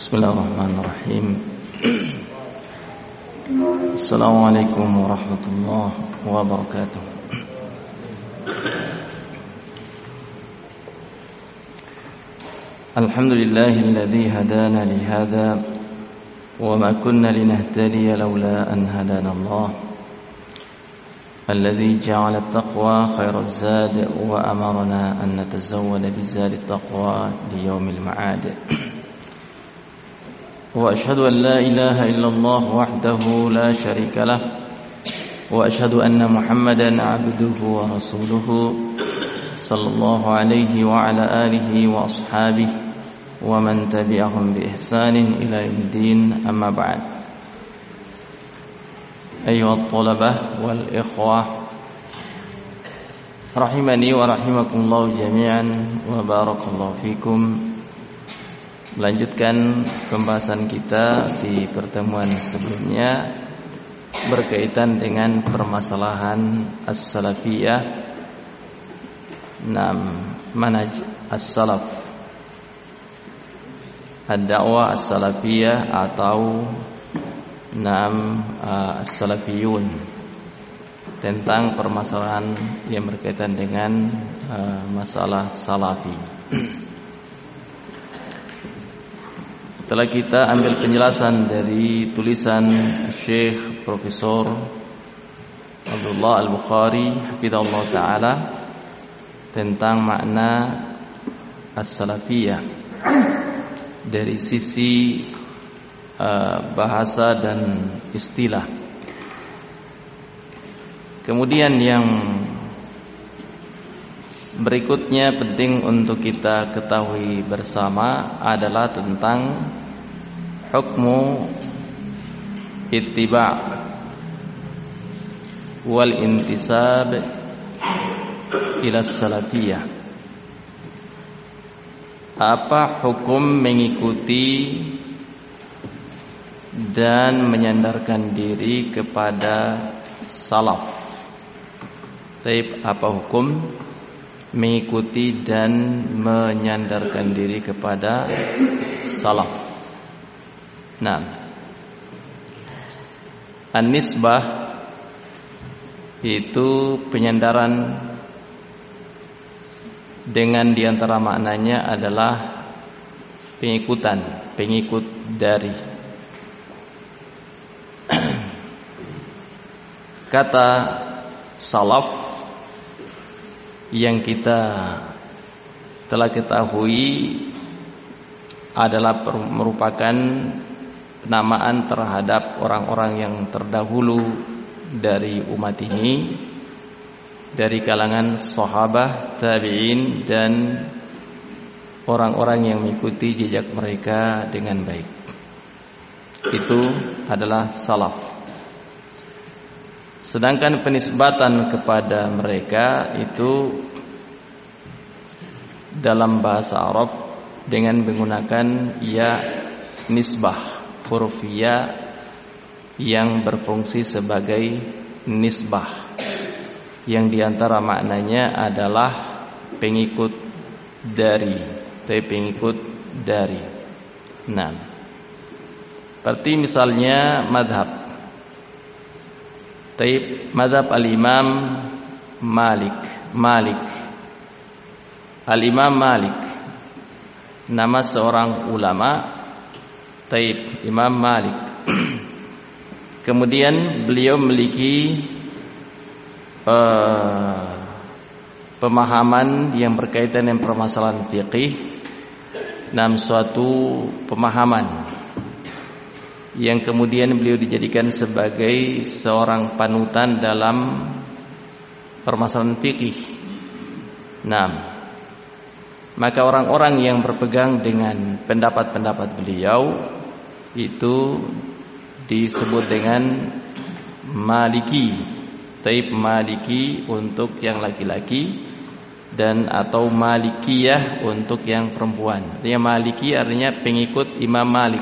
Bismillahirrahmanirrahim. Assalamualaikum warahmatullahi wabarakatuh. Alhamdulillahilladzi hadana li hadza wa ma kunna linahtadiya laula an hadana Allah. Alladzi ja'ala at-taqwa khairaz zad wa amarna an natazawwada bizadi at-taqwa li yaumil ma'ad. وأشهد أن لا إله إلا الله وحده لا شريك له وأشهد أن محمدا عبده ورسوله صلى الله عليه وعلى آله وأصحابه ومن تبعهم بإحسان إلى يوم الدين أما بعد. أيها الطلبة والإخوة رحمني ورحمكم الله جميعا وبارك الله فيكم. Melanjutkan pembahasan kita di pertemuan sebelumnya berkaitan dengan permasalahan as-salafiyah, manhaj as-salaf, ad-da'wah as-salafiyah atau as-salafiyun, tentang permasalahan yang berkaitan dengan masalah salafi. Setelah kita ambil penjelasan dari tulisan Syekh Profesor Abdullah Al-Bukhari hafizahullah ta'ala tentang makna as-salafiyah dari sisi bahasa dan istilah. Kemudian yang berikutnya penting untuk kita ketahui bersama adalah tentang hukmu ittiba' wal intisab ila salafiyah. Apa hukum mengikuti dan menyandarkan diri kepada salaf? Apa hukum mengikuti dan menyandarkan diri kepada salaf? An-nisbah itu penyandaran, dengan diantara maknanya adalah pengikut dari. Kata salaf yang kita telah ketahui adalah merupakan penamaan terhadap orang-orang yang terdahulu dari umat ini, dari kalangan sahabat, tabi'in, dan orang-orang yang mengikuti jejak mereka dengan baik. Itu adalah salaf. Sedangkan penisbatan kepada mereka itu dalam bahasa Arab dengan menggunakan ya nisbah, huruf ya yang berfungsi sebagai nisbah, yang diantara maknanya adalah pengikut dari, pengikut dari. Seperti misalnya madhab. Madhab al-Imam Malik. Al-Imam Malik, nama seorang ulama. Imam Malik. Kemudian beliau memiliki pemahaman yang berkaitan dengan permasalahan fiqih, suatu pemahaman yang kemudian beliau dijadikan sebagai seorang panutan dalam permasalahan fikih. Maka orang-orang yang berpegang dengan pendapat-pendapat beliau itu disebut dengan Maliki. Maliki untuk yang laki-laki dan atau Malikiyah untuk yang perempuan. Artinya Maliki artinya pengikut Imam Malik.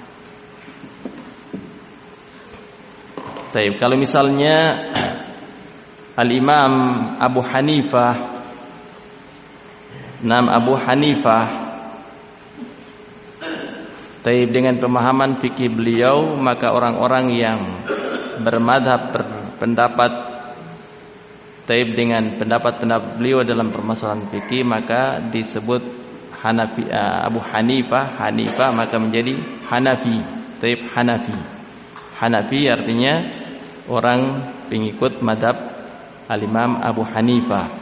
Kalau misalnya Al-Imam Abu Hanifah, Abu Hanifah Taib dengan pemahaman fikih beliau, maka orang-orang yang bermadhab berpendapat taib dengan pendapat-pendapat beliau dalam permasalahan fikih, maka disebut Hanafi. Abu Hanifah maka menjadi Hanafi. Taib Hanafi. Hanafi artinya orang pengikut madhab Al-Imam Abu Hanifah.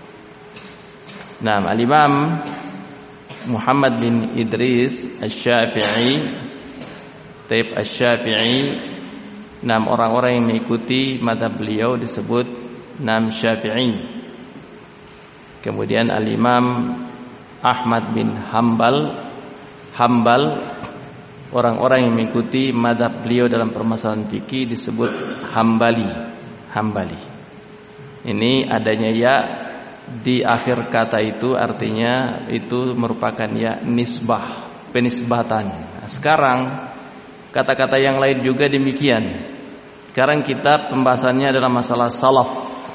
Nah, Al-Imam Muhammad bin Idris Asy-Syafi'i, Taib Asy-Syafi'i, orang-orang yang mengikuti mazhab beliau disebut Syafi'i. Kemudian Al-Imam Ahmad bin Hambal, orang-orang yang mengikuti mazhab beliau dalam permasalahan fikih disebut Hambali. Ini adanya ya di akhir kata itu artinya itu merupakan ya nisbah, penisbatan. Nah, sekarang kata-kata yang lain juga demikian. Sekarang kita pembahasannya adalah masalah salaf.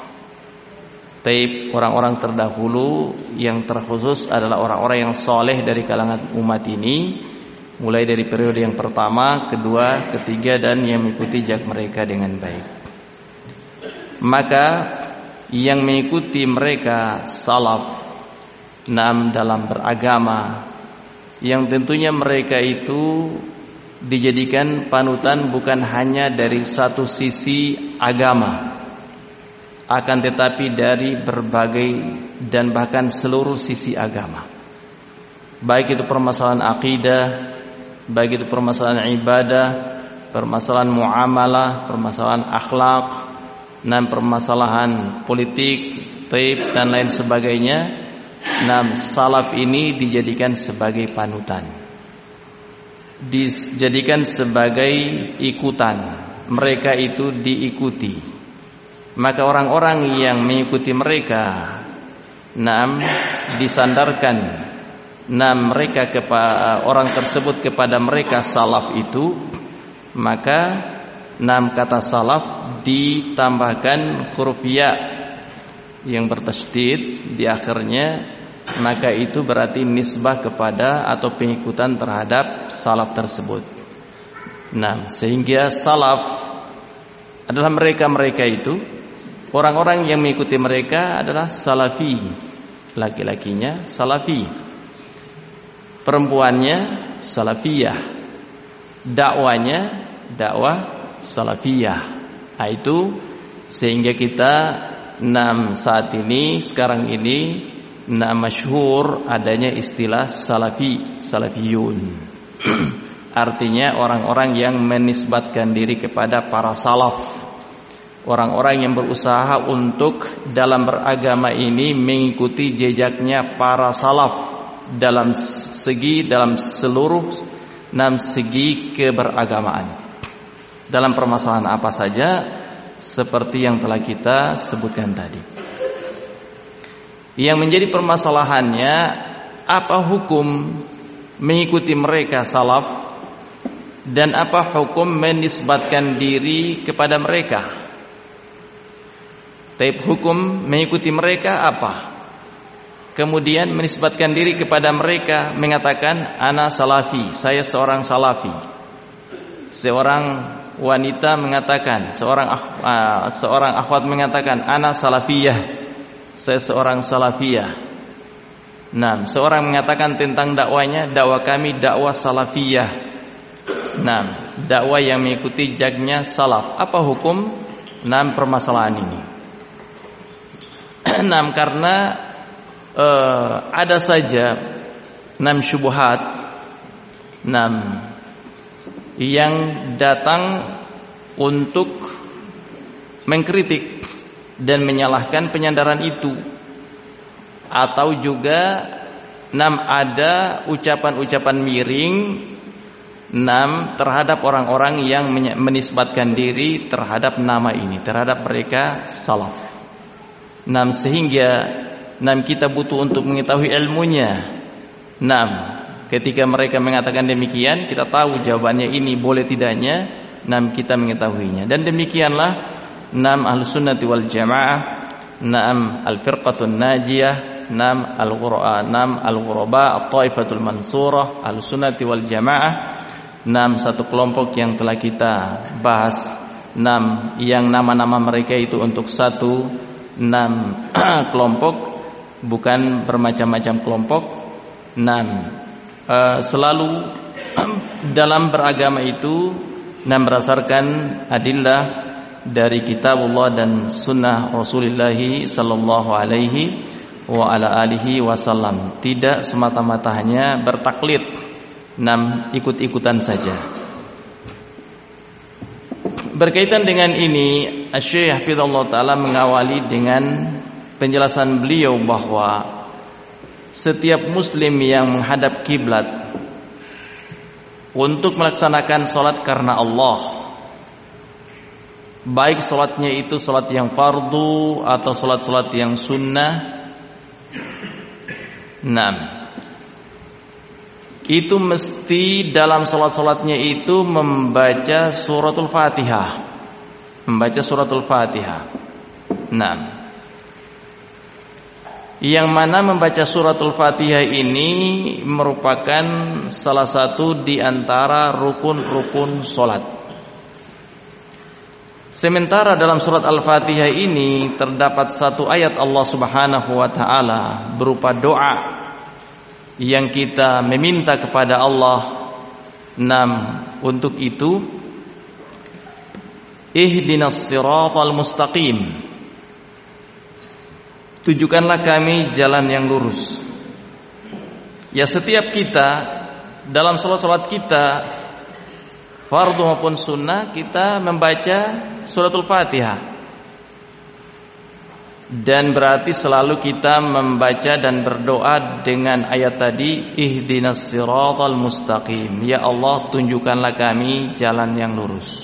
Taib orang-orang terdahulu yang terkhusus adalah orang-orang yang soleh dari kalangan umat ini, mulai dari periode yang pertama, kedua, ketiga, dan yang mengikuti jejak mereka dengan baik. Maka yang mengikuti mereka salaf dalam beragama, yang tentunya mereka itu dijadikan panutan bukan hanya dari satu sisi agama, akan tetapi dari berbagai dan bahkan seluruh sisi agama, baik itu permasalahan akidah, baik itu permasalahan ibadah, permasalahan muamalah, permasalahan akhlak, dan permasalahan politik, taib dan lain sebagainya. Salaf ini dijadikan sebagai panutan, dijadikan sebagai ikutan, mereka itu diikuti. Maka orang-orang yang mengikuti mereka disandarkan mereka kepada orang tersebut kepada mereka salaf itu, maka kata salaf ditambahkan huruf ya yang bertasydid di akhirnya, maka itu berarti nisbah kepada atau pengikutan terhadap salaf tersebut. Sehingga salaf adalah mereka itu, orang-orang yang mengikuti mereka adalah salafi, laki-lakinya salafi, perempuannya salafiyah, dakwanya dakwah salafiyah. Itu sehingga kita saat ini sekarang ini masyhur adanya istilah salafiyun. Artinya orang-orang yang menisbatkan diri kepada para salaf, orang-orang yang berusaha untuk dalam beragama ini mengikuti jejaknya para salaf dalam seluruh segi keberagamaan, dalam permasalahan apa saja seperti yang telah kita sebutkan tadi. Yang menjadi permasalahannya, apa hukum mengikuti mereka salaf dan apa hukum menisbatkan diri kepada mereka? Taib hukum mengikuti mereka apa? Kemudian menisbatkan diri kepada mereka, mengatakan ana salafi, saya seorang salafi. Seorang wanita mengatakan, seorang akhwat mengatakan ana salafiyah, saya seorang salafiyah. Seorang mengatakan tentang dakwanya, dakwah kami dakwah salafiyah. Dakwah yang mengikuti jejaknya salaf. Apa hukum permasalahan ini? Karena ada saja syubhat yang datang untuk mengkritik dan menyalahkan penyandaran itu, atau juga ada ucapan-ucapan miring terhadap orang-orang yang menisbatkan diri terhadap nama ini, terhadap mereka salaf. Sehingga kita butuh untuk mengetahui ilmunya. Ketika mereka mengatakan demikian, kita tahu jawabannya ini boleh tidaknya, kita mengetahuinya. Dan demikianlah Ahlus Sunnati wal Jamaah, al-firqatun najiyah, al-ghuraba, at-taifatul mansurah, al-sunnati wal jamaah. Satu kelompok yang telah kita bahas, yang nama-nama mereka itu untuk satu kelompok, bukan bermacam-macam kelompok. Selalu dalam beragama itu berdasarkan adillah dari kitabullah dan sunnah Rasulullah sallallahu alaihi wa ala alihi wasallam. Tidak semata-mata hanya bertaklid, ikut-ikutan saja. Berkaitan dengan ini, Syekh Hafizahullah Ta'ala mengawali dengan penjelasan beliau bahwa setiap muslim yang menghadap kiblat untuk melaksanakan salat karena Allah, baik salatnya itu salat yang fardu atau salat-salat yang sunnah, itu mesti dalam salat-salatnya itu membaca suratul Fatihah. Yang mana membaca suratul Fatihah ini merupakan salah satu di antara rukun-rukun salat. Sementara dalam surat Al-Fatihah ini terdapat satu ayat Allah Subhanahu wa taala berupa doa yang kita meminta kepada Allah. Untuk itu, ihdinas siratal mustaqim, tunjukkanlah kami jalan yang lurus. Ya, setiap kita dalam salat-salat kita, fardu maupun sunnah, kita membaca suratul Fatihah. Dan berarti selalu kita membaca dan berdoa dengan ayat tadi, ihdinas siratal mustaqim, ya Allah tunjukkanlah kami jalan yang lurus.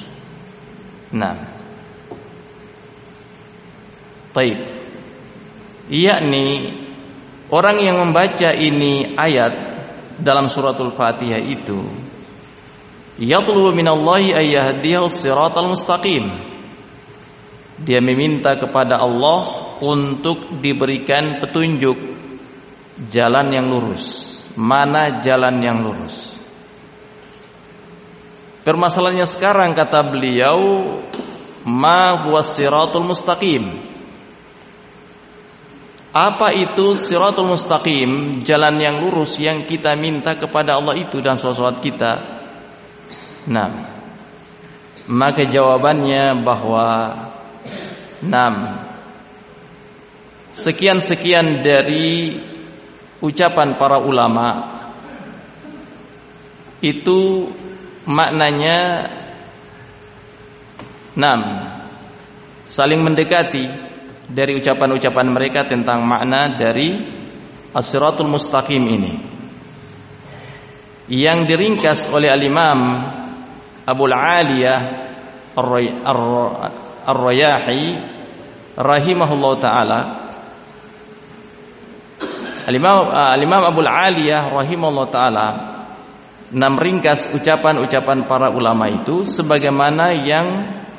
Baik. Yakni orang yang membaca ini ayat dalam suratul Fatihah itu yatlubu minallahi ayyahdiyahu siratal mustaqim, dia meminta kepada Allah untuk diberikan petunjuk jalan yang lurus. Mana jalan yang lurus? Permasalahannya sekarang, kata beliau, ma huwa siratul mustaqim. Apa itu siratul mustaqim, jalan yang lurus yang kita minta kepada Allah itu dalam salat kita? Maka jawabannya bahwa sekian-sekian dari ucapan para ulama itu maknanya saling mendekati dari ucapan-ucapan mereka tentang makna dari as-siratul mustaqim ini, yang diringkas oleh al-Imam Abul Aliyah Ar-Rayahi rahimahullah ta'ala. Al-Imam Abul Aliyah rahimahullah ta'ala meringkas ucapan-ucapan para ulama itu sebagaimana yang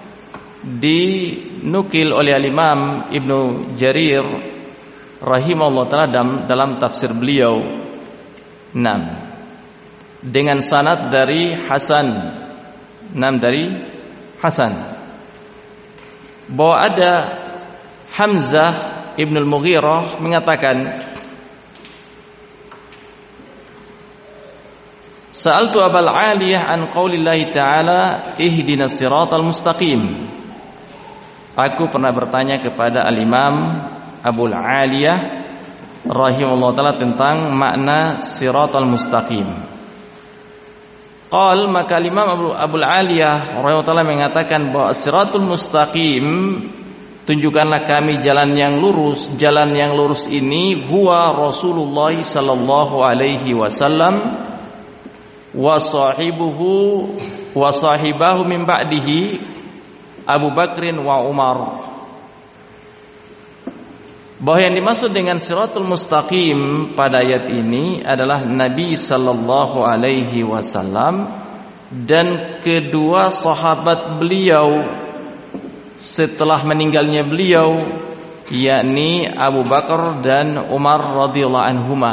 dinukil oleh al-Imam Ibnu Jarir rahimahullah ta'ala dalam tafsir beliau. Dengan sanad dari Hasan, bahwa ada Hamzah Ibn al-Mughirah mengatakan, Sa'altu Abul Aliyah an qaulillahi ta'ala ihdinas siratal mustaqim. Aku pernah bertanya kepada al-Imam Abul Aliyah rahimahullah ta'ala tentang makna siratal mustaqim. Qal, maka al-Imam Abul Aliyah rahimahullah ta'ala mengatakan bahwa siratul mustaqim, tunjukkanlah kami jalan yang lurus. Jalan yang lurus ini huwa Rasulullah sallallahu alaihi wasallam wa sahibahu min ba'dihi Abu Bakrin wa Umar. Bahwa yang dimaksud dengan siratul mustaqim pada ayat ini adalah Nabi sallallahu alaihi wasallam dan kedua sahabat beliau setelah meninggalnya beliau, yakni Abu Bakar dan Umar radhiyallahu anhuma.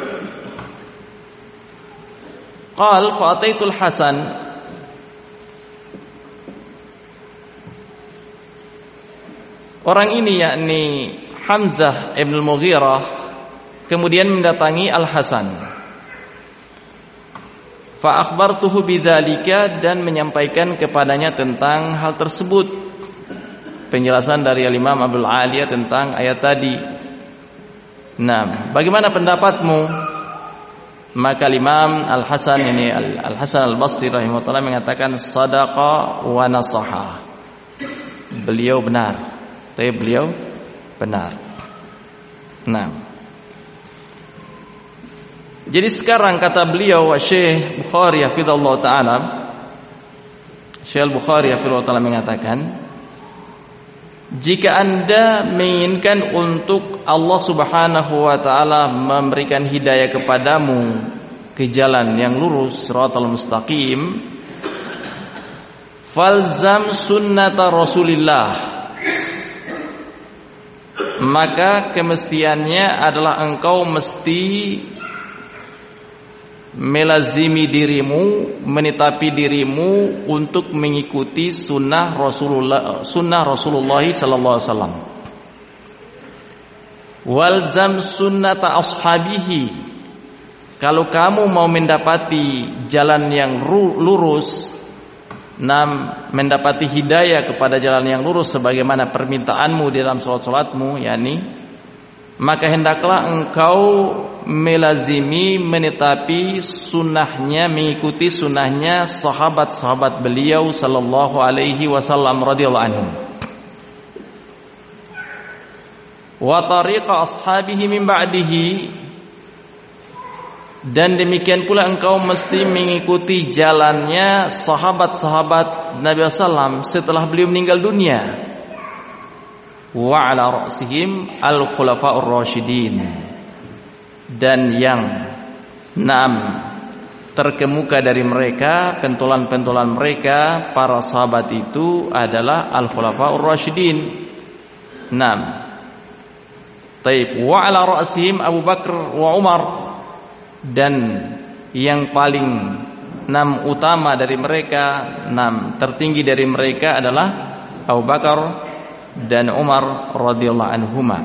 Qal fa'ataitul Hasan, orang ini yakni Hamzah ibn al-Mughirah kemudian mendatangi Al-Hasan. Fa akhbartuhu bidzalika, dan menyampaikan kepadanya tentang hal tersebut. Penjelasan dari Imam Abdul Aliyah tentang ayat tadi. Nah, bagaimana pendapatmu? Maka Imam Al-Hasan ini Al-Hasan Al-Basri rahimahullah mengatakan sadaqa wa nasaha. Beliau benar. Tapi beliau benar. Nah, jadi sekarang kata beliau Syekh Bukhari hafizallahu taala, Syekh Bukhari hafizallahu taala mengatakan, jika Anda menginginkan untuk Allah Subhanahu wa taala memberikan hidayah kepadamu ke jalan yang lurus, shiratal mustaqim, falzam sunnata Rasulillah, maka kemestiannya adalah engkau mesti melazimi dirimu, menetapi dirimu untuk mengikuti sunnah Rasulullah sallallahu alaihi wasallam. Walzam sunnata ashabihi, kalau kamu mau mendapati jalan yang lurus, mendapati hidayah kepada jalan yang lurus sebagaimana permintaanmu di dalam salat-salatmu, yakni maka hendaklah engkau melazimi, menetapi sunnahnya, mengikuti sunnahnya sahabat-sahabat beliau sallallahu alaihi wasallam radhiyallahu anhum, wa tariqa ashabihi min ba'dihi, dan demikian pula engkau mesti mengikuti jalannya sahabat-sahabat Nabi sallam setelah beliau meninggal dunia. Wa ala ra'sihim al-khulafa'ur rasyidin, dan yang terkemuka dari mereka, pentolan-pentolan mereka para sahabat itu adalah al-khulafa'ur rasyidin. Taib wa ala ra'sihim Abu Bakar wa Umar, dan yang paling utama dari mereka, tertinggi dari mereka adalah Abu Bakar dan Umar radhiyallahu anhuma.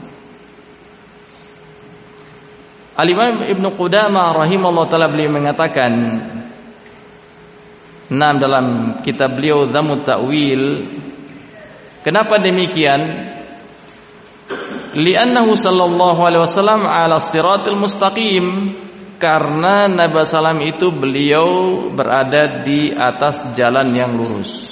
Al-Imam Ibn Qudamah rahimahullah ta'ala beliau mengatakan dalam kitab beliau Dhammut Ta'wil, kenapa demikian? Li'annahu sallallahu alaihi wasallam ala siratil mustaqim, karena Nabi sallam itu beliau berada di atas jalan yang lurus.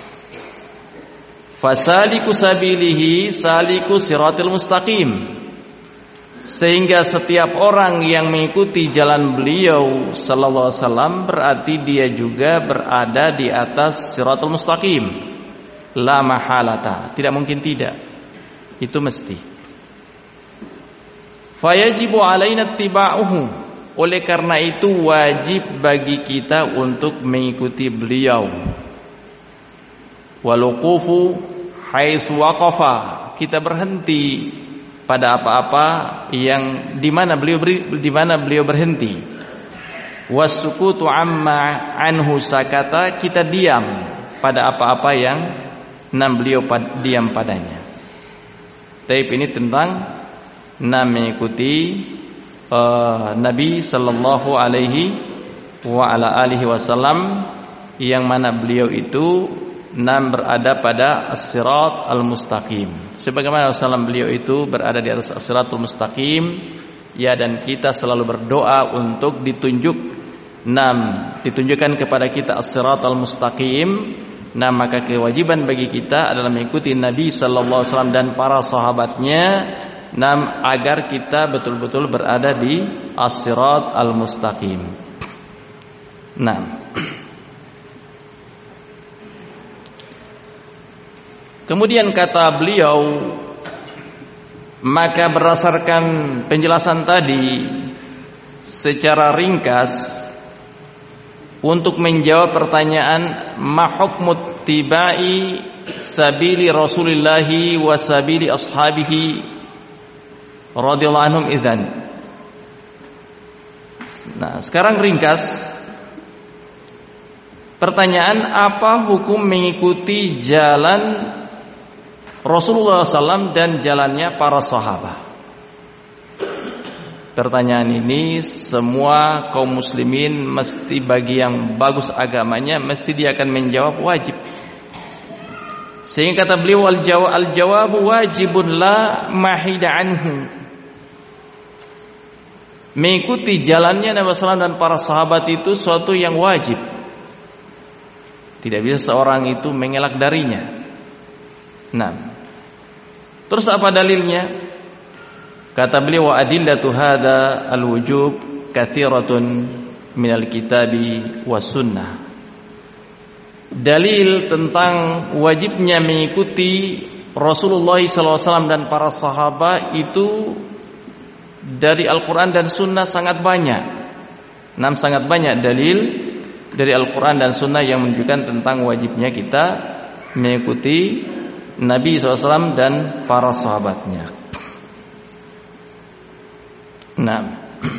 Fasaliku sabilihi saliku siratil mustaqim, sehingga setiap orang yang mengikuti jalan beliau sallallahu alaihi wasallam berarti dia juga berada di atas siratul mustaqim. La mahalata, tidak mungkin tidak, itu mesti. Fayajibu alaina ittiba'uhu, oleh karena itu wajib bagi kita untuk mengikuti beliau. Waluqufu haitsu waqafa, kita berhenti pada apa-apa yang di mana beliau berhenti. Wasukutu amma anhu sakata, kita diam pada apa-apa yang beliau diam padanya. Taib ini tentang mengikuti Nabi sallallahu alaihi wa ala alihi wasallam, yang mana beliau itu berada pada as-sirat al-mustaqim, sebagaimana Rasulullah beliau itu berada di atas as-siratul mustaqim. Ya, dan kita selalu berdoa untuk ditunjukkan kepada kita as-sirat al-mustaqim. Maka kewajiban bagi kita adalah mengikuti Nabi sallallahu alaihi wasallam dan para sahabatnya, agar kita betul-betul berada di as-sirat al-mustaqim. Kemudian kata beliau, maka berdasarkan penjelasan tadi secara ringkas, untuk menjawab pertanyaan ma hukmut ittiba'i sabili Rasulillah wa sabili ashabihi radhiyallahu anhum idzan. Nah, sekarang ringkas. Pertanyaan, apa hukum mengikuti jalan Rasulullah SAW dan jalannya para sahabat? Pertanyaan ini semua kaum muslimin mesti, bagi yang bagus agamanya, mesti dia akan menjawab wajib. Sehingga kata beliau, al-jawabu wajibun la mahida anhu. Mengikuti jalannya Nabi SAW dan para sahabat itu suatu yang wajib. Tidak bisa seorang itu mengelak darinya. Nah, terus apa dalilnya? Kata beliau, wa adillatu hadza al-wujub katsiratun minal kitabi was sunnah. Dalil tentang wajibnya mengikuti Rasulullah SAW dan para sahabat itu dari Al-Quran dan Sunnah sangat banyak. Sangat banyak dalil dari Al-Quran dan Sunnah yang menunjukkan tentang wajibnya kita mengikuti Nabi SAW dan para sahabatnya. Nah,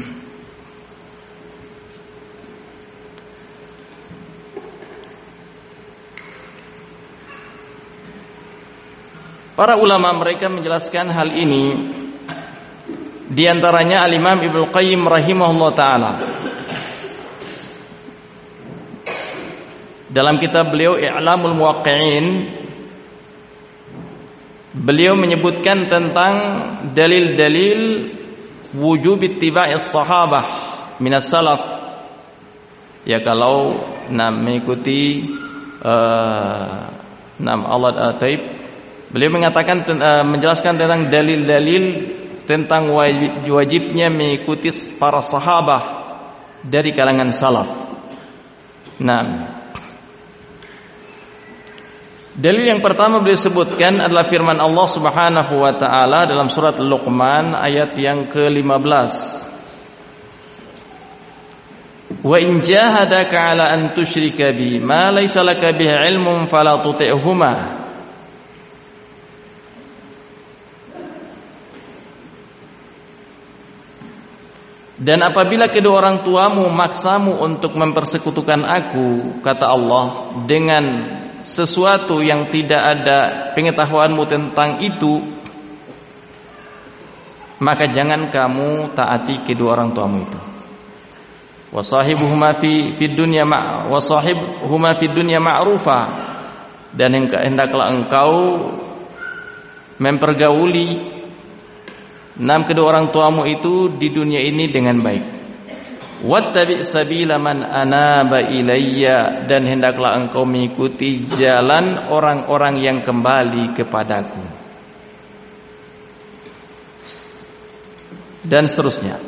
para ulama mereka menjelaskan hal ini. Di antaranya Al-Imam Ibnu Qayyim rahimahullah taala dalam kitab beliau I'lamul Muwaqqi'in, beliau menyebutkan tentang dalil-dalil wujub ittiba'is sahabah minas salaf. Ya, kalau mengikuti Allah Taib, beliau mengatakan menjelaskan tentang dalil-dalil tentang wajibnya mengikuti para sahabat dari kalangan salaf. Dalil yang pertama beliau sebutkan adalah firman Allah Subhanahu wa taala dalam surat Luqman ayat yang ke-15. Wa in jahadaka 'ala an tusyrika bi ma laysa laka bihi 'ilmun fala tuti'huma. Dan apabila kedua orang tuamu maksamu untuk mempersekutukan aku, kata Allah, dengan sesuatu yang tidak ada pengetahuanmu tentang itu, maka jangan kamu taati kedua orang tuamu itu. Wasahibuhuma fid dunya ma'rufa, dan hendaklah engkau mempergauli kedua orang tuamu itu di dunia ini dengan baik. Wattabi' sabila man anaba ilayya, dan hendaklah engkau mengikuti jalan orang-orang yang kembali kepadaku. Dan seterusnya.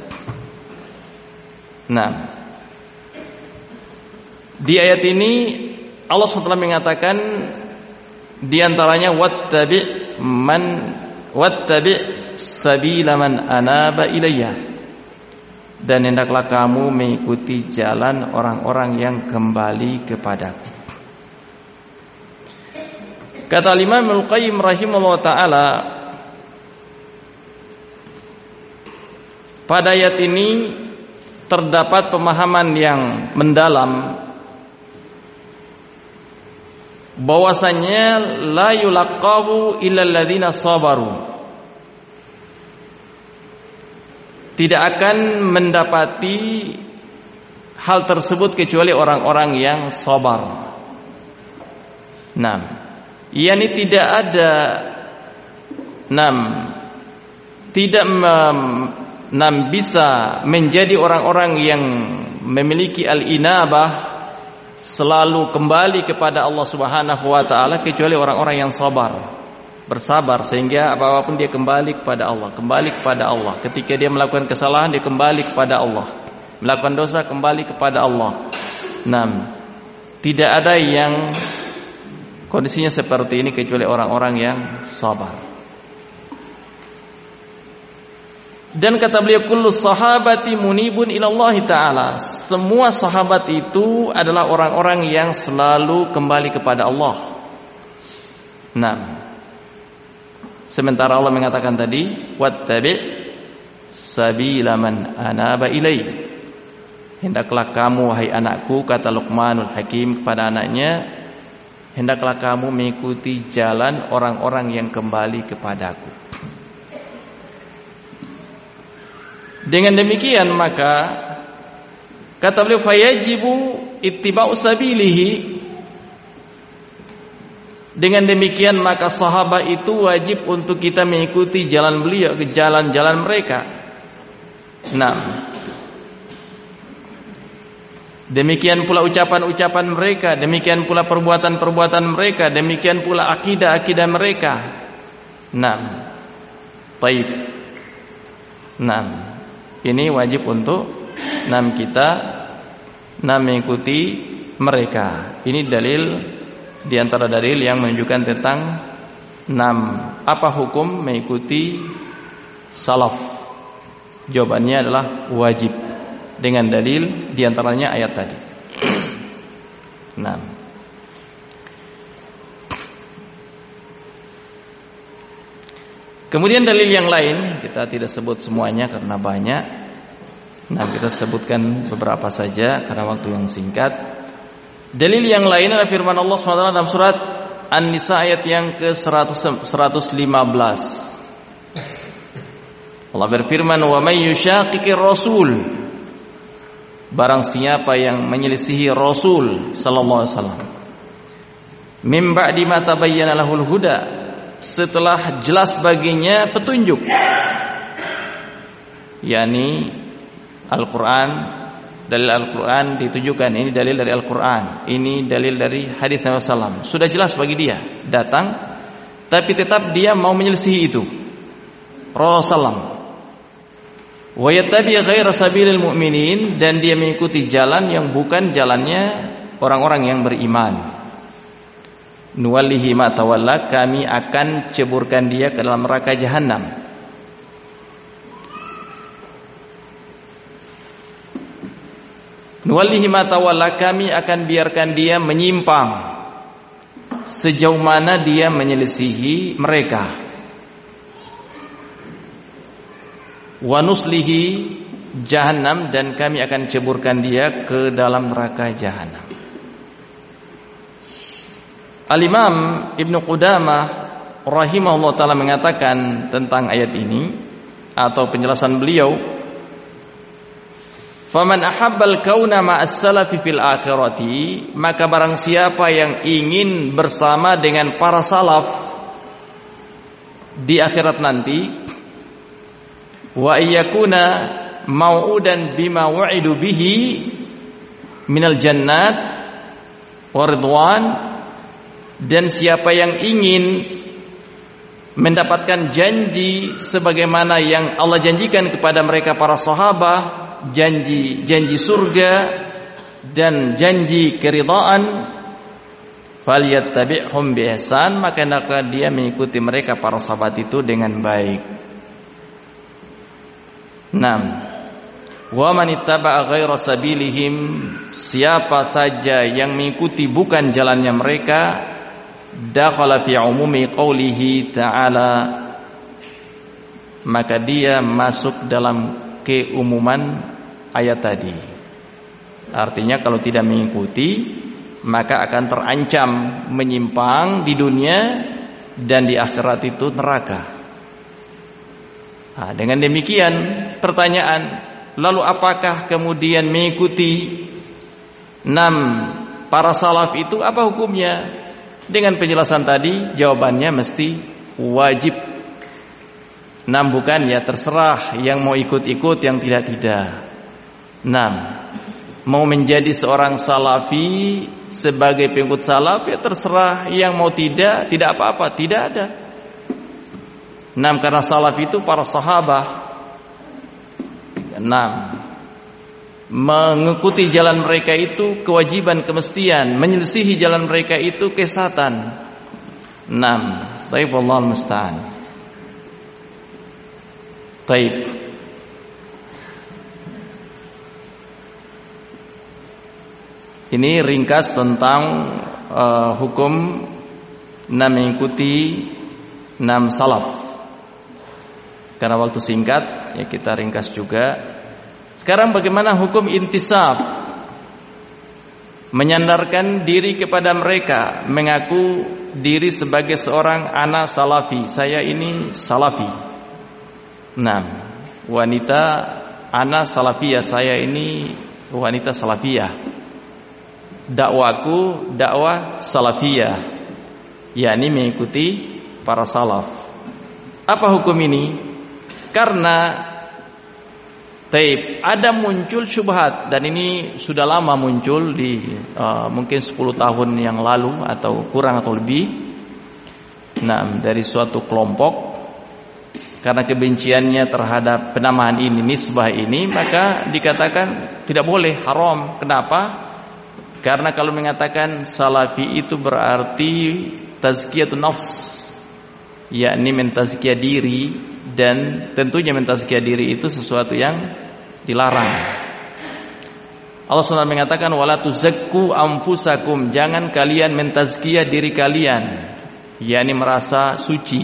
Di ayat ini Allah SWT mengatakan di antaranya wattabi' sabila man anaba ilayya, dan hendaklah kamu mengikuti jalan orang-orang yang kembali kepadaku. Kata Imam Al-Qayyim rahimahullah taala, pada ayat ini terdapat pemahaman yang mendalam bahwasanya la yulaqahu illa alladziina sabaru, tidak akan mendapati hal tersebut kecuali orang-orang yang sabar. Yani tidak ada tidak bisa menjadi orang-orang yang memiliki al-inabah, selalu kembali kepada Allah Subhanahu wa taala, kecuali orang-orang yang sabar, bersabar sehingga apapun dia kembali kepada Allah, Ketika dia melakukan kesalahan, dia kembali kepada Allah, melakukan dosa kembali kepada Allah. Tidak ada yang kondisinya seperti ini kecuali orang-orang yang sabar. Dan kata beliau, kullu sahabati munibun ilallahi ta'ala, semua sahabat itu adalah orang-orang yang selalu kembali kepada Allah. Nah, sementara Allah mengatakan tadi, wattabi' sabila man anaba ilai. Hendaklah kamu, wahai anakku, kata Luqmanul Hakim kepada anaknya, hendaklah kamu mengikuti jalan orang-orang yang kembali kepadaku. Dengan demikian maka kata beliau, fayajibu ittiba'u sabilihi. Dengan demikian maka sahabat itu wajib untuk kita mengikuti jalan beliau, ke jalan-jalan mereka. Nah, demikian pula ucapan-ucapan mereka, demikian pula perbuatan-perbuatan mereka, demikian pula akidah-akidah mereka. Nah, baik. Nah, ini wajib untuk kita mengikuti mereka. Ini dalil di antara dalil yang menunjukkan tentang apa hukum mengikuti salaf. Jawabannya adalah wajib dengan dalil di antaranya ayat tadi. Kemudian dalil yang lain kita tidak sebut semuanya karena banyak. Kita sebutkan beberapa saja karena waktu yang singkat. Dalil yang lain adalah firman Allah SWT dalam surat An-Nisa ayat yang ke-115. Allah berfirman, "Wa may yushaqiqir rasul." Barang siapa yang menyelisihi Rasul sallallahu alaihi wasallam, mim ba'di ma tabayyana lahul huda, setelah jelas baginya petunjuk, yakni Al-Quran, dalil Al-Quran ditujukan, ini dalil dari Al-Quran, ini dalil dari hadis Nabi SAW. Sudah jelas bagi dia, datang, tapi tetap dia mau menyelisihi itu Rasulullah. Wa yattabi' ghaira sabilil mu'minin, dan dia mengikuti jalan yang bukan jalannya orang-orang yang beriman. Nuwallihi ma tawalla, kami akan ceburkan dia ke dalam neraka jahanam. Nuwallihi ma tawalla, kami akan biarkan dia menyimpang sejauh mana dia menyelisihi mereka. Wa nuslihi jahannam, dan kami akan ceburkan dia ke dalam neraka jahanam. Al-Imam Ibnu Qudamah rahimahullah ta'ala mengatakan tentang ayat ini atau penjelasan beliau, faman ahabbal kauna ma'as salafi fil akhirati, maka barang siapa yang ingin bersama dengan para salaf di akhirat nanti, wa iyakuna mau'udan bima wa'idu bihi minal jannat wa ridwan, dan siapa yang ingin mendapatkan janji sebagaimana yang Allah janjikan kepada mereka para sahabat, janji surga dan janji keridhaan, falyattabi'hum bi ihsan, maka hendaklah dia mengikuti mereka para sahabat itu dengan baik. Wa man ittaba'a ghaira sabilihim, siapa saja yang mengikuti bukan jalannya mereka, dakhala fi umumi qaulihi ta'ala, maka dia masuk dalam keumuman ayat tadi. Artinya kalau tidak mengikuti maka akan terancam menyimpang di dunia dan di akhirat itu neraka. Dengan demikian pertanyaan, lalu apakah kemudian mengikuti para salaf itu apa hukumnya? Dengan penjelasan tadi jawabannya mesti wajib. Bukan ya terserah yang mau ikut-ikut, yang tidak. Mau menjadi seorang salafi sebagai pengikut salaf ya terserah, yang mau tidak apa-apa, tidak ada. Karena salaf itu para sahabat. Mengikuti jalan mereka itu kewajiban, kemestian. Menyelisihi jalan mereka itu kesatan. Baik, wallahu musta'an. Baik. Ini ringkas tentang hukum mengikuti salaf. Karena waktu singkat, ya kita ringkas juga. Sekarang bagaimana hukum intisab? Menyandarkan diri kepada mereka, mengaku diri sebagai seorang anak salafi. Saya ini salafi. Wanita anak salafiyah, saya ini wanita salafiyah. Dakwaku dakwah salafiyah, yakni mengikuti para salaf. Apa hukum ini? Karena ada muncul syubhat, dan ini sudah lama muncul di mungkin 10 tahun yang lalu atau kurang atau lebih. Dari suatu kelompok, karena kebenciannya terhadap penamaan ini, nisbah ini, maka dikatakan tidak boleh, haram. Kenapa? Karena kalau mengatakan salafi itu berarti tazkiyatun nafs, yakni mentazkiyah diri, dan tentunya mentazkiyah diri itu sesuatu yang dilarang. Allah SWT mengatakan wala tuzakku anfusakum, jangan kalian mentazkiyah diri kalian, yakni merasa suci.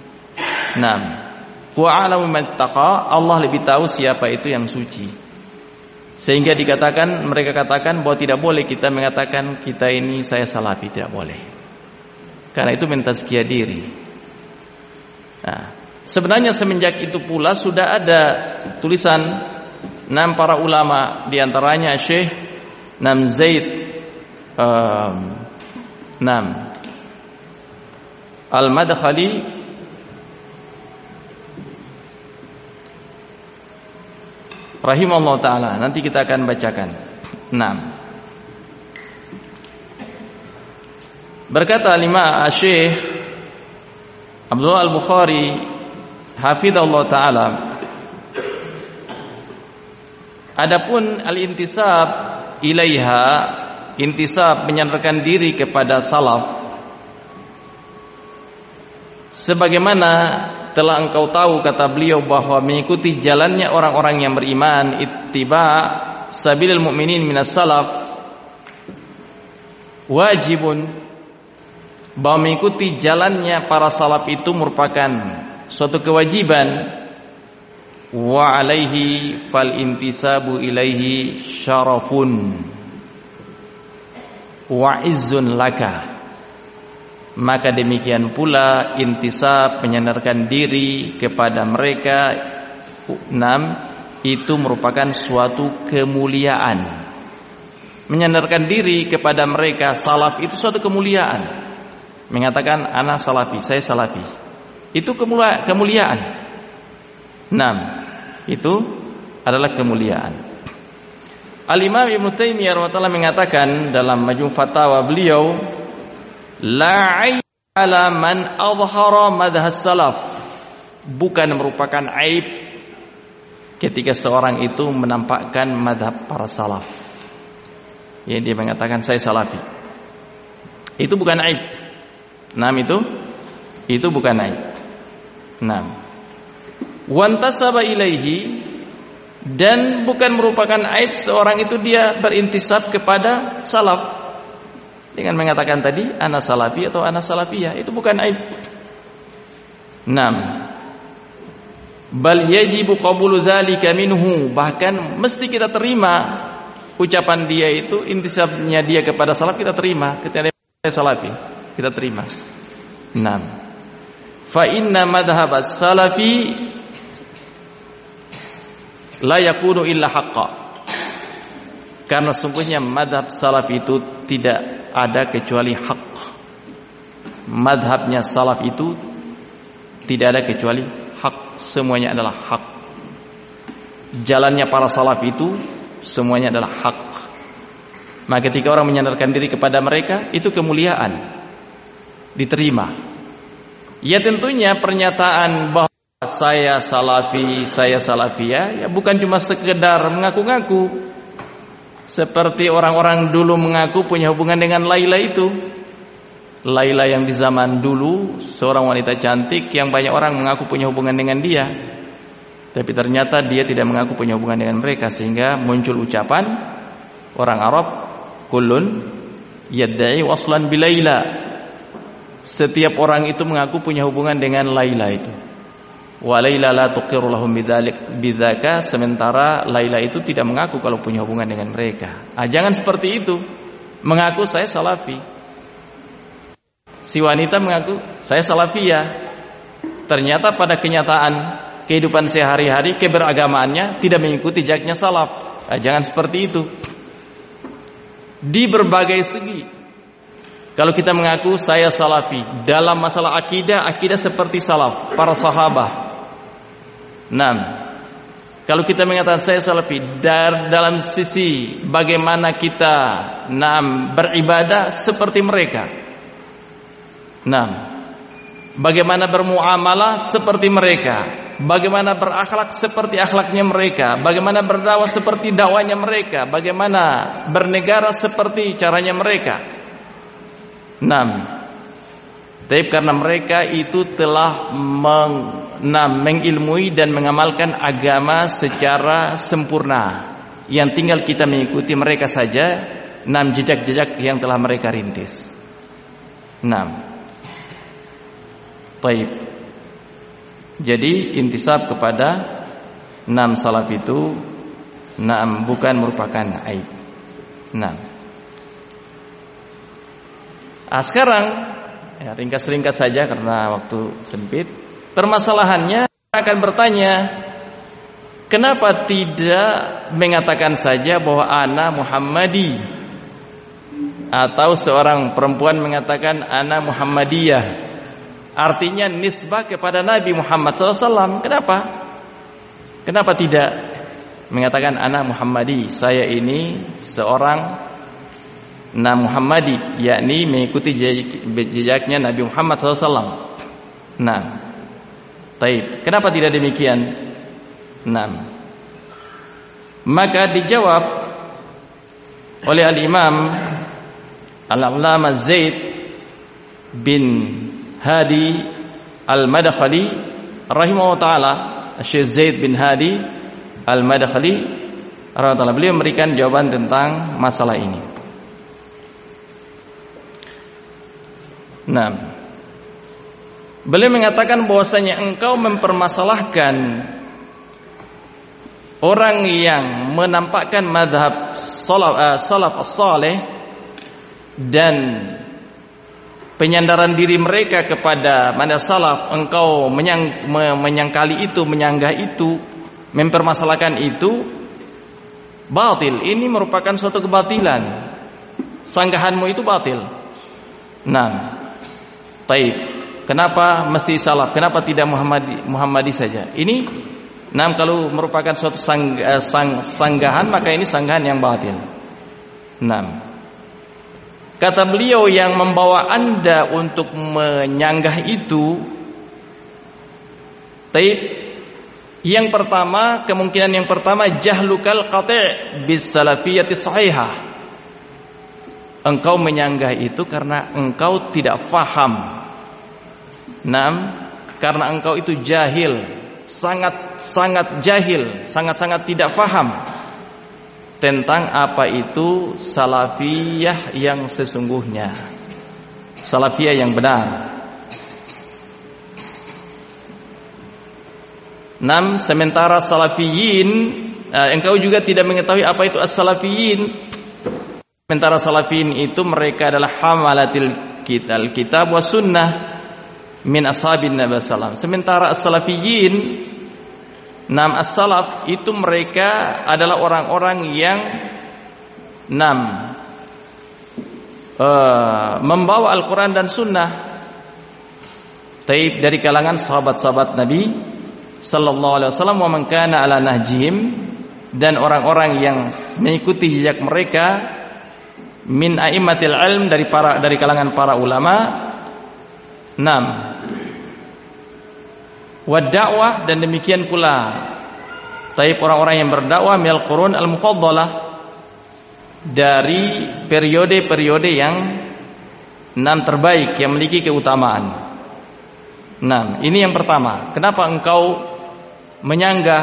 Wa a'lamu man taqa, Allah lebih tahu siapa itu yang suci. Sehingga mereka katakan bahwa tidak boleh kita mengatakan kita ini saya salafi, tidak boleh. Karena itu mentazkiyah diri. Sebenarnya semenjak itu pula sudah ada tulisan para ulama, diantaranya Syekh Zaid Al-Madkhali rahimahullah ta'ala. Nanti kita akan bacakan. Berkata Syekh Abdullah Al-Bukhari hafizahullah ta'ala, adapun al-intisab ilaiha, intisab menyandarkan diri kepada salaf, sebagaimana telah engkau tahu, kata beliau, bahwa mengikuti jalannya orang-orang yang beriman, ittiba sabilil mu'minin minas salaf, wajibun, bahwa mengikuti jalannya para salaf itu merupakan suatu kewajiban. Wa alaihi fal intisabu ilaihi syarafun wa izzun laka, maka demikian pula intisab menyandarkan diri kepada mereka itu merupakan suatu kemuliaan. Menyandarkan diri kepada mereka salaf itu suatu kemuliaan. Mengatakan ana salafi, saya salafi, itu kemuliaan. Itu adalah kemuliaan. Al-Imam Ibnu Taimiyah rahimahullah mengatakan dalam Majmu' Fatawa beliau, la 'ala man adhara madhhab salaf, bukan merupakan aib ketika seorang itu menampakkan madhab para salaf. Ya, dia mengatakan saya salafi, itu bukan aib. Itu bukan aib. Wantasaba ilaihi, dan bukan merupakan aib seorang itu dia berintisab kepada salaf dengan mengatakan tadi ana salafi atau ana salafiyah, itu bukan aib. Bal yajibu qabulu dzalika minhu, bahkan mesti kita terima ucapan dia itu, intisabnya dia kepada salaf kita terima. Ketika dia salafi kita terima. Fa inna madhhab as-salafi la yakunu illa haqqan, karena sungguhnya madhab salaf itu tidak ada kecuali hak. Madhabnya salaf itu tidak ada kecuali hak, semuanya adalah hak. Jalannya para salaf itu semuanya adalah hak. Maka ketika orang menyandarkan diri kepada mereka, itu kemuliaan, diterima. Ya tentunya pernyataan bahwa saya salafi, saya salafiyah, ya bukan cuma sekedar mengaku-ngaku. Seperti orang-orang dulu mengaku punya hubungan dengan Laila itu. Laila yang di zaman dulu seorang wanita cantik yang banyak orang mengaku punya hubungan dengan dia, tapi ternyata dia tidak mengaku punya hubungan dengan mereka, sehingga muncul ucapan orang Arab, kullun yadda'i waslan bi Laila. setiap orang itu mengaku punya hubungan dengan Laila itu. Wa Laila la tuqirru lahum bidzaka, sementara Laila itu tidak mengaku kalau punya hubungan dengan mereka. Jangan seperti itu. Mengaku saya salafi. Si wanita mengaku saya salafiyah. Ternyata pada kenyataan kehidupan sehari-hari keberagamaannya tidak mengikuti jejaknya salaf. Jangan seperti itu. Di berbagai segi. Kalau kita mengaku saya salafi dalam masalah akidah seperti salaf, para sahabat. Kalau kita mengatakan saya salafi dalam sisi bagaimana kita beribadah seperti mereka. Bagaimana bermuamalah seperti mereka, bagaimana berakhlak seperti akhlaknya mereka, bagaimana berdakwah seperti dakwanya mereka, bagaimana bernegara seperti caranya mereka. Tapi karena mereka itu telah mengilmui dan mengamalkan agama secara sempurna, yang tinggal kita mengikuti mereka saja, jejak-jejak yang telah mereka rintis. Baik. Jadi intisab kepada salaf itu bukan merupakan aib. Sekarang ringkas-ringkas saja karena waktu sempit. Permasalahannya akan bertanya, kenapa tidak mengatakan saja bahwa ana Muhammadi, atau seorang perempuan mengatakan ana Muhammadiyah? Artinya nisbah kepada Nabi Muhammad SAW. Kenapa tidak mengatakan ana Muhammadi, saya ini seorang Muhammadi, yakni mengikuti jejaknya Nabi Muhammad SAW. Taib. Kenapa tidak demikian? Maka dijawab oleh Al-Imam Al-Allamah Zaid bin Hadi Al-Madkhali rahimahullah ta'ala. Syekh Zaid bin Hadi Al-Madkhali rahimahullah ta'ala, beliau memberikan jawaban tentang masalah ini. Beliau mengatakan bahwasanya engkau mempermasalahkan orang yang menampakkan mazhab salaf as-salih dan penyandaran diri mereka kepada manhaj salaf, engkau menyangkali itu, menyanggah itu, mempermasalahkan itu batil. Ini merupakan suatu kebatilan. Sanggahanmu itu batil. Taib. Kenapa mesti salaf? Kenapa tidak Muhammadi saja? Ini kalau merupakan suatu sanggahan, maka ini sanggahan yang batil. Kata beliau, yang membawa Anda untuk menyanggah itu, taib, yang pertama, kemungkinan yang pertama, jahlukal qati' bis salafiyati sahihah. Engkau menyanggah itu karena engkau tidak faham. Karena engkau itu jahil, sangat jahil, sangat tidak faham tentang apa itu salafiyah yang sesungguhnya, salafiyah yang benar. Sementara salafiyin, engkau juga tidak mengetahui apa itu as-salafiyin. Sementara salafiyin itu mereka adalah hamalatil kitab wa sunnah min ashabin Nabi sallallahu. Sementara as-salafiyin, as-salaf itu mereka adalah orang-orang yang membawa Al-Quran dan Sunnah, taib, dari kalangan sahabat-sahabat Nabi sallallahu alaihi wasallam, wa man kana ala nahjihim, dan orang-orang yang mengikuti jejak mereka, min a'immatil ilm, dari kalangan para ulama, wa dakwah, dan demikian pula taib orang-orang yang berdakwah minal qurun al-mufaddalah, dari periode-periode yang terbaik, yang memiliki keutamaan. Ini yang pertama. Kenapa engkau menyanggah?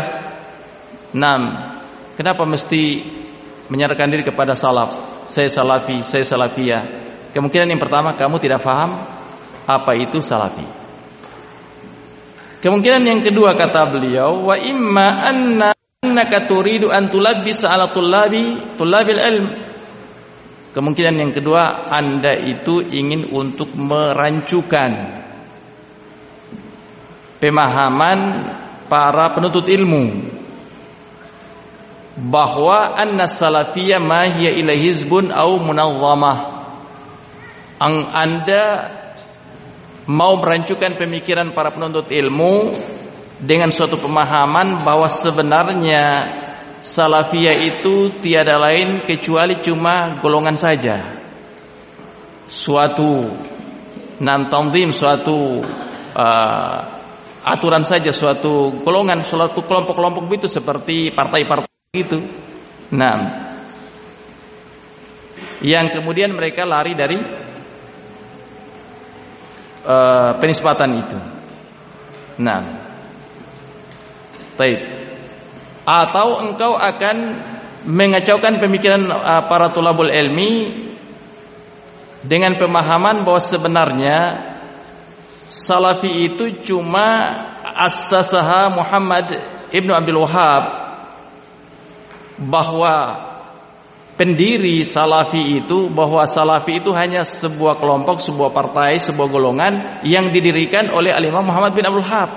Kenapa mesti menyerahkan diri kepada salaf? Saya salafi, saya salafiyah. Kemungkinan yang pertama, kamu tidak faham apa itu salafi. Kemungkinan yang kedua kata beliau, wa imma annaka turidu an tulabbis ala tullabil ilm. Kemungkinan yang kedua, Anda itu ingin untuk merancukan pemahaman para penuntut ilmu bahwa anna salafiyah ma hiya ila hizbun au munawwamah. Anda mau merancukan pemikiran para penuntut ilmu dengan suatu pemahaman bahwa sebenarnya salafiyah itu tiada lain kecuali cuma golongan saja, suatu tanzim, suatu aturan saja, suatu golongan, suatu kelompok-kelompok itu seperti partai-partai itu. Nah, yang kemudian mereka lari dari penisbatan itu. Nah, baik. Atau engkau akan mengacaukan pemikiran para tulabul ilmi dengan pemahaman bahwa sebenarnya salafi itu cuma assasaha Muhammad ibnu Abdul Wahhab, bahwa pendiri salafi itu, bahwa salafi itu hanya sebuah kelompok, sebuah partai, sebuah golongan yang didirikan oleh Al-Imam Muhammad bin Abdul Wahhab.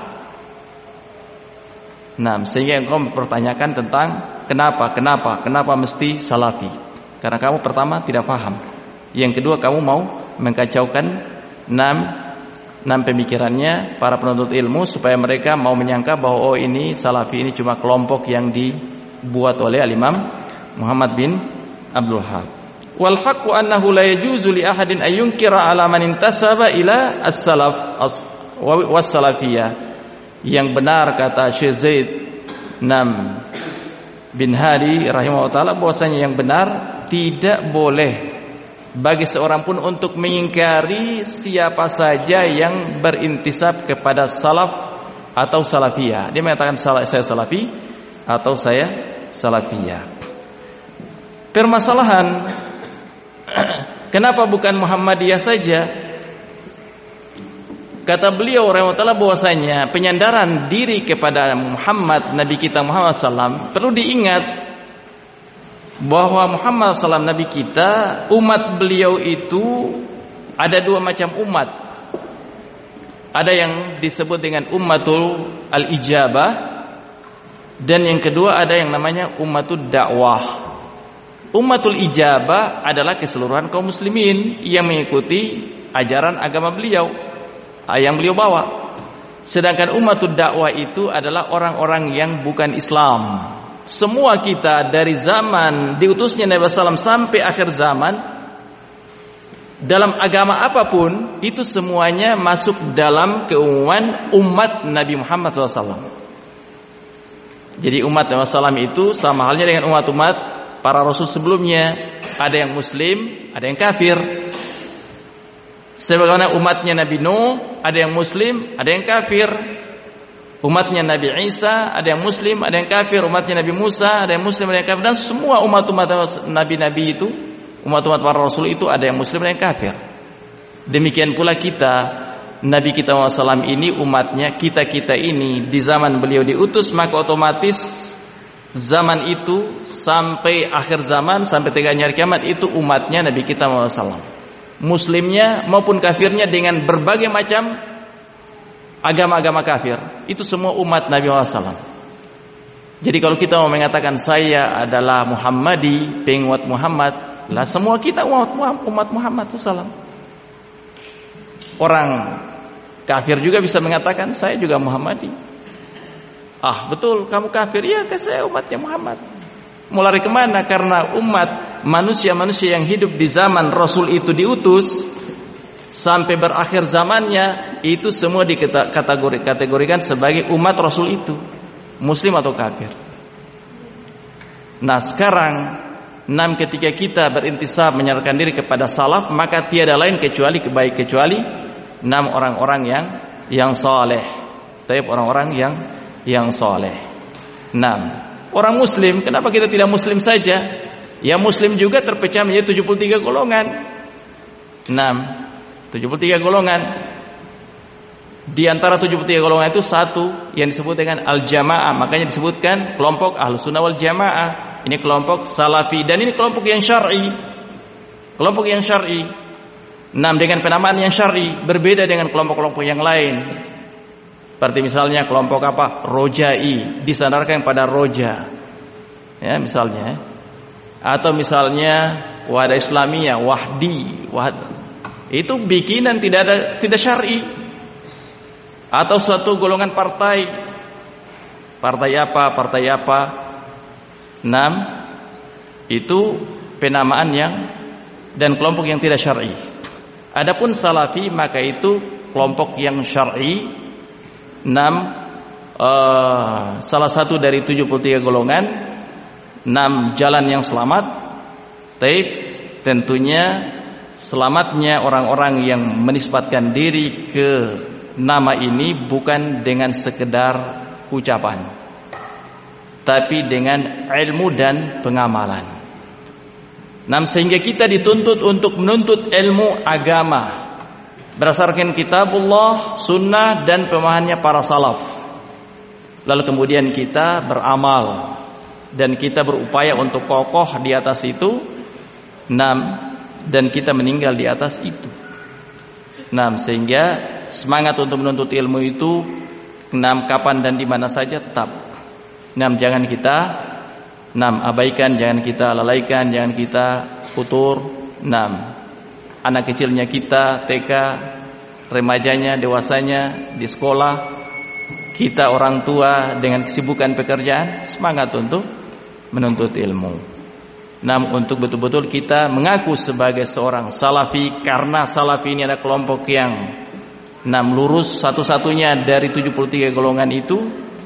Nah, sehingga engkau mempertanyakan tentang kenapa mesti salafi? Karena kamu pertama tidak paham, yang kedua kamu mau mengkacaukan enam pemikirannya para penuntut ilmu supaya mereka mau menyangka bahwa ini salafi ini cuma kelompok yang dibuat oleh Al-Imam Muhammad bin Abdul Wahhab. Wal haqqu annahu la yajuzu li ahadin ay yunkira ala man intasaba ila as-salaf was-salafiyah. Yang benar kata Syekh Zaid bin Hadi rahimahullah taala, bahwasanya yang benar tidak boleh bagi seorang pun untuk mengingkari siapa saja yang berintisab kepada salaf atau salafiyah. Dia mengatakan saya salafi atau saya salafiyah. Permasalahan kenapa bukan Muhammadiyah saja? Kata beliau rahimahullah bahwasanya penyandaran diri kepada Muhammad, Nabi kita Muhammad SAW, perlu diingat bahwa Muhammad SAW Nabi kita, umat beliau itu ada dua macam umat. Ada yang disebut dengan ummatul al-ijabah, dan yang kedua ada yang namanya ummatul dakwah. Ummatul ijabah adalah keseluruhan kaum muslimin yang mengikuti ajaran agama beliau yang beliau bawa. Sedangkan ummatul dakwah itu adalah orang-orang yang bukan Islam. Semua kita dari zaman diutusnya Nabi SAW sampai akhir zaman, dalam agama apapun itu semuanya masuk dalam keumuman umat Nabi Muhammad SAW. Jadi umat Nabi SAW itu sama halnya dengan umat-umat para rasul sebelumnya. Ada yang muslim, ada yang kafir. Sebagaimana umatnya Nabi Nuh, ada yang muslim, ada yang kafir. Umatnya Nabi Isa, ada yang muslim, ada yang kafir. Umatnya Nabi Musa, ada yang muslim, ada yang kafir. Dan semua umat-umat nabi-nabi itu, umat-umat para rasul itu ada yang muslim, ada yang kafir. Demikian pula kita, Nabi kita SAW ini umatnya, kita-kita ini di zaman beliau diutus, maka otomatis zaman itu sampai akhir zaman, sampai tegaknya hari kiamat itu umatnya Nabi kita SAW. Muslimnya maupun kafirnya dengan berbagai macam agama-agama kafir, itu semua umat Nabi SAW. Jadi kalau kita mau mengatakan saya adalah Muhammadi, penguat Muhammad, lah semua kita umat Muhammad SAW. Orang kafir juga bisa mengatakan saya juga Muhammadi. Ah betul, kamu kafir? Iya, saya umatnya Muhammad. Mau lari kemana? Karena umat manusia-manusia yang hidup di zaman Rasul itu diutus sampai berakhir zamannya, itu semua dikategorikan sebagai umat Rasul itu, muslim atau kafir. Nah sekarang ketika kita berintisab menyerahkan diri kepada salaf, maka tiada lain kecuali orang-orang yang saleh. Tapi orang-orang yang saleh. Orang muslim, kenapa kita tidak muslim saja? Ya muslim juga terpecah menjadi 73 golongan. 73 golongan. Di antara 73 golongan itu satu yang disebut dengan al-jamaah, makanya disebutkan kelompok Ahlussunnah wal Jamaah. Ini kelompok salafi dan ini kelompok yang syar'i. Kelompok yang syar'i. Dengan penamaan yang syar'i, berbeda dengan kelompok-kelompok yang lain. Seperti misalnya kelompok apa? Rojai, disandarkan pada roja. Ya, misalnya. Atau misalnya Wahadah Islamiyah, Wahdi, itu bikinan tidak syar'i. Atau suatu golongan partai apa. Itu penamaan yang dan kelompok yang tidak syar'i. Adapun salafi maka itu kelompok yang syar'i. Salah satu dari 73 golongan, 6 jalan yang selamat. Tentunya selamatnya orang-orang yang menisbatkan diri ke nama ini bukan dengan sekedar ucapan, tapi dengan ilmu dan pengamalan. Sehingga kita dituntut untuk menuntut ilmu agama berdasarkan kitabullah, sunnah dan pemahamannya para salaf. Lalu kemudian kita beramal dan kita berupaya untuk kokoh di atas itu. Dan kita meninggal di atas itu. Sehingga semangat untuk menuntut ilmu itu kapan dan di mana saja tetap. Jangan kita abaikan, jangan kita lalaikan, jangan kita futur. Anak kecilnya kita, TK, remajanya, dewasanya di sekolah, kita orang tua dengan kesibukan pekerjaan, semangat untuk menuntut ilmu. Untuk betul-betul kita mengaku sebagai seorang salafi, karena salafi ini ada kelompok yang lurus satu-satunya dari 73 golongan itu.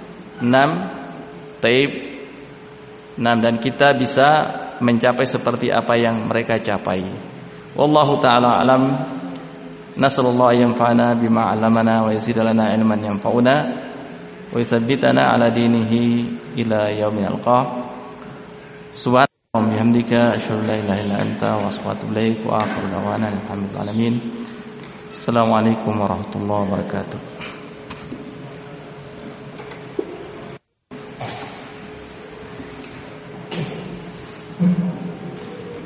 Dan kita bisa mencapai seperti apa yang mereka capai. Wallahu ta'ala alam. Nasallallahu yanfa'ana bima 'allamana wa yazid lana ilman yanfa'una wa yuthabbitana 'ala dinihi ila yaumil qiyamah. Bihamdika asyhadu an la ilaha illa anta wa astaghfiruka wa atubu ilaik wa akhiru da'wana alhamdulillahi alamin. Assalamualaikum warahmatullahi wabarakatuh.